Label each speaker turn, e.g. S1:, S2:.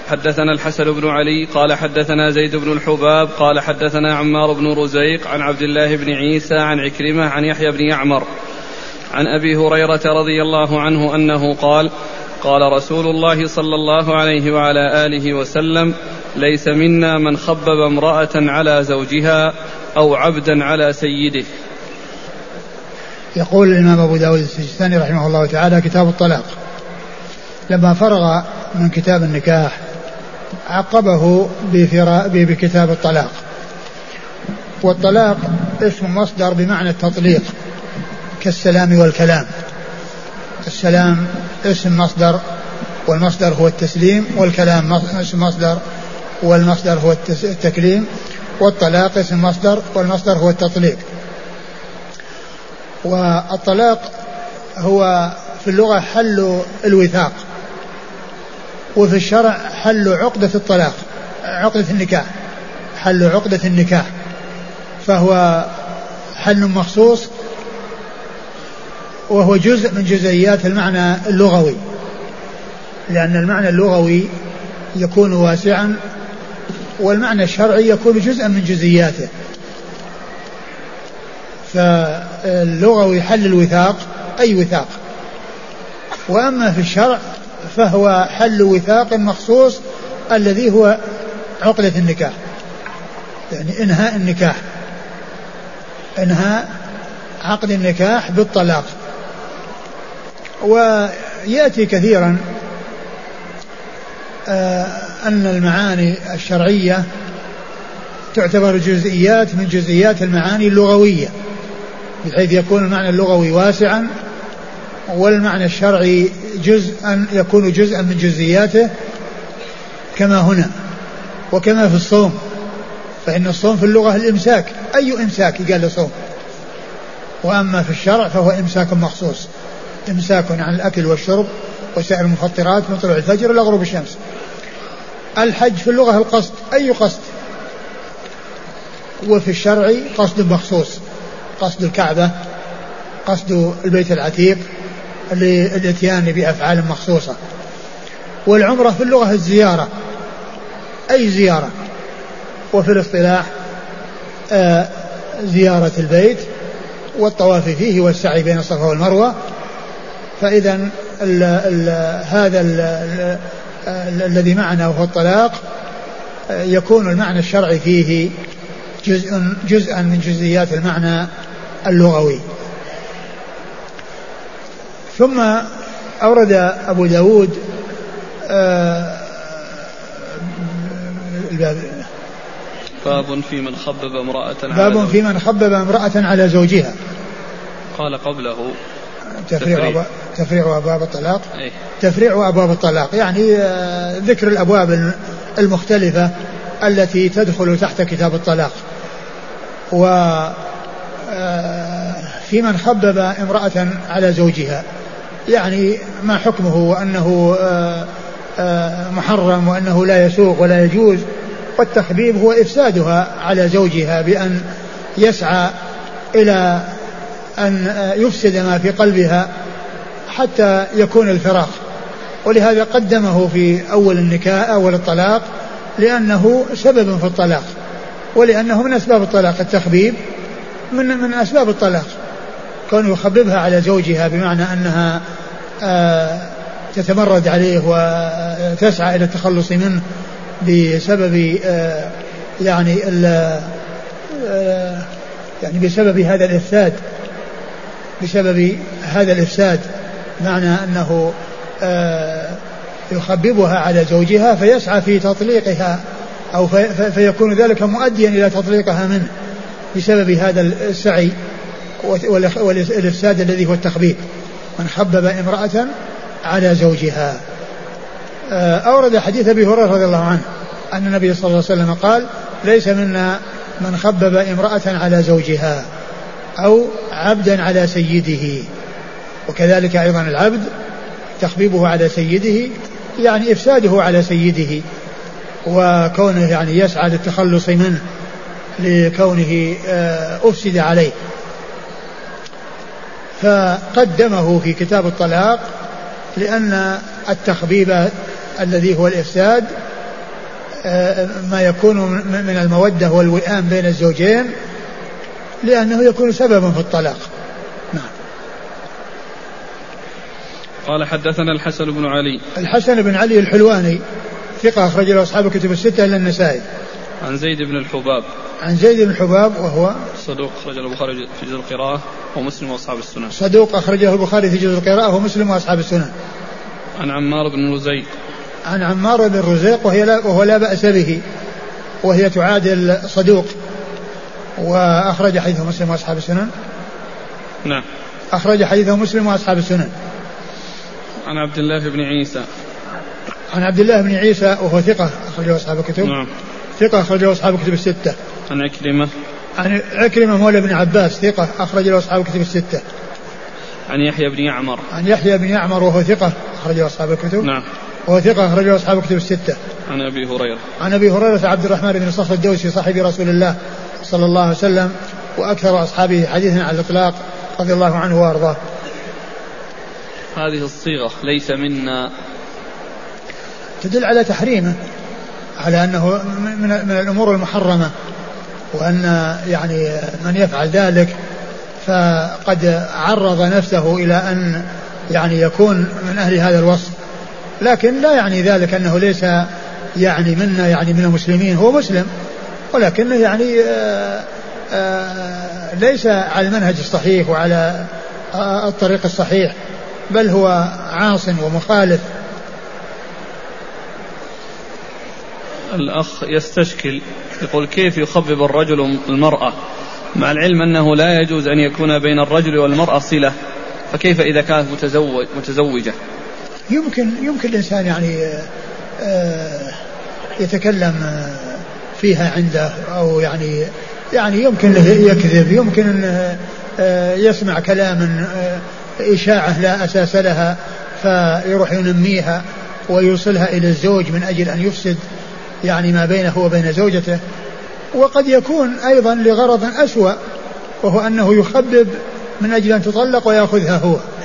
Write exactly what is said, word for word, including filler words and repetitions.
S1: حدثنا الحسن بن علي قال حدثنا زيد بن الحباب قال حدثنا عمار بن رزيق عن عبد الله بن عيسى عن عكرمة عن يحيى بن يعمر عن أبي هريرة رضي الله عنه أنه قال قال رسول الله صلى الله عليه وعلى آله وسلم ليس منا من خبب امرأة على زوجها أو عبدا على سيده.
S2: يقول الإمام أبو داود السجستاني رحمه الله تعالى كتاب الطلاق، لما فرغ من كتاب النكاح عقبه بكتاب الطلاق. والطلاق اسم مصدر بمعنى التطليق كالسلام والكلام. السلام اسم مصدر والمصدر هو التسليم، والكلام اسم مصدر والمصدر هو التكليم، والطلاق اسم مصدر والمصدر هو التطليق. والطلاق هو في اللغة حل الوثاق، وفي الشرع حل عقدة الطلاق، عقدة النكاح، حل عقدة النكاح، فهو حل مخصوص وهو جزء من جزئيات المعنى اللغوي، لأن المعنى اللغوي يكون واسعا والمعنى الشرعي يكون جزءا من جزئياته. فاللغوي حل الوثاق أي وثاق، وأما في الشرع فهو حل وثاق مخصوص الذي هو عقدة النكاح، يعني إنهاء النكاح، إنهاء عقد النكاح بالطلاق. ويأتي كثيرا أن المعاني الشرعية تعتبر جزئيات من جزئيات المعاني اللغوية، بحيث يكون المعنى اللغوي واسعا والمعنى الشرعي جزءا يكون جزءا من جزئياته، كما هنا وكما في الصوم، فإن الصوم في اللغة الإمساك، أي إمساك قال صوم، وأما في الشرع فهو إمساك مخصوص، إمساك عن الأكل والشرب وسائر المفطرات من طلوع الفجر إلى غروب الشمس. الحج في اللغة القصد، أي قصد، وفي الشرع قصد مخصوص، قصد الكعبة، قصد البيت العتيق للاتيان بأفعال مخصوصة. والعمرة في اللغة الزيارة، أي زيارة، وفي الاصطلاح آه زيارة البيت والطواف فيه والسعي بين الصفا والمروة. فإذا ال ال هذا ال ال الذي معنا وهو الطلاق يكون المعنى الشرعي فيه جزء جزءا من جزئيات المعنى اللغوي. ثم أورد أبو داود آه
S1: باب في من خبب امرأة
S2: باب في من خبب امرأة على زوجها.
S1: قال قبله
S2: تفريع تفريع أبواب الطلاق،
S1: أيه؟
S2: تفريع أبواب الطلاق يعني آه ذكر الأبواب المختلفة التي تدخل تحت كتاب الطلاق. و في من خبب امرأة على زوجها يعني ما حكمه، وأنه محرم وأنه لا يسوغ ولا يجوز. والتخبيب هو إفسادها على زوجها بأن يسعى إلى أن يفسد ما في قلبها حتى يكون الفراق. ولهذا قدمه في أول النكاح أول الطلاق لأنه سبب في الطلاق، ولأنه من أسباب الطلاق. التخبيب من من أسباب الطلاق، كونه يخببها على زوجها بمعنى أنها آه تتمرد عليه وتسعى إلى التخلص منه بسبب آه يعني آه يعني بسبب هذا الإفساد، بسبب هذا الإفساد معنى أنه آه يخببها على زوجها فيسعى في تطليقها أو في فيكون ذلك مؤديا إلى تطليقها منه بسبب هذا السعي والإفساد الذي هو التخبيب. من خبب امرأة على زوجها. أورد حديث أبي هريرة رضي الله عنه أن النبي صلى الله عليه وسلم قال ليس منا من خبب امرأة على زوجها أو عبدا على سيده. وكذلك أيضا العبد تخبيبه على سيده يعني إفساده على سيده وكونه يعني يسعى للتخلص منه لكونه أفسد عليه. فقدمه في كتاب الطلاق لأن التخبيب الذي هو الإفساد ما يكون من المودة والوئام بين الزوجين، لأنه يكون سببا في الطلاق. نعم.
S1: قال حدثنا الحسن بن علي.
S2: الحسن بن علي الحلواني ثقة أخرج له أصحاب الكتب الستة إلا النسائي.
S1: عن زيد بن الحباب.
S2: عن زيد بن الحباب وهو
S1: صدوق أخرج له البخاري في جزء القراءة ومسلم وأصحاب السنن.
S2: صدوق أخرجه البخاري في جزء القراءة ومسلم وأصحاب السنن.
S1: عن عمار بن رزيق.
S2: عن عمار بن رزيق وهي لا وهو لا بأس به، وهي تعادل صدوق، وأخرج حديثه مسلم وأصحاب السنن.
S1: نعم.
S2: أخرج حديثه مسلم وأصحاب السنن.
S1: عن عبد الله بن عيسى.
S2: عن عبد الله بن عيسى وهو ثقة أخرجه أصحاب الكتب.
S1: نعم.
S2: ثقة أخرجه أصحاب الكتب الستة.
S1: عن عكرمة.
S2: عن عكرمة مولى بن عباس ثقة أخرج له أصحاب الكتب الستة.
S1: عن يحيى بن يعمر.
S2: عن يحيى بن يعمر وهو ثقة أخرجه أصحاب الكتب.
S1: نعم.
S2: وهو ثقة أخرجه أصحاب الكتب الستة.
S1: عن أبي هريرة.
S2: عن أبي هريرة عبد الرحمن بن صخر الدوسي صاحب رسول الله صلى الله عليه وسلم وأكثر أصحابه حديثا على الإطلاق رضي الله عنه وأرضاه.
S1: هذه الصيغة ليس منا
S2: تدل على تحريمه، على أنه من, من الأمور المحرمة، وأن يعني من يفعل ذلك فقد عرض نفسه إلى أن يعني يكون من أهل هذا الوصف، لكن لا يعني ذلك أنه ليس يعني منا يعني من المسلمين، هو مسلم ولكنه يعني آآ آآ ليس على المنهج الصحيح وعلى الطريق الصحيح، بل هو عاص ومخالف.
S1: الأخ يستشكل يقول كيف يخبب الرجل المرأة مع العلم أنه لا يجوز أن يكون بين الرجل والمرأة صلة، فكيف إذا كانت متزوج متزوجة؟
S2: يمكن يمكن الإنسان يعني يتكلم فيها عنده، أو يعني يعني يمكن له يكذب، يمكن أن يسمع كلاما إشاعة لا أساس لها فيروح ينميها ويوصلها إلى الزوج من أجل أن يفسد يعني ما بينه وبين زوجته. وقد يكون أيضا لغرض أسوأ، وهو أنه يخبب من أجل أن تطلق ويأخذها هو.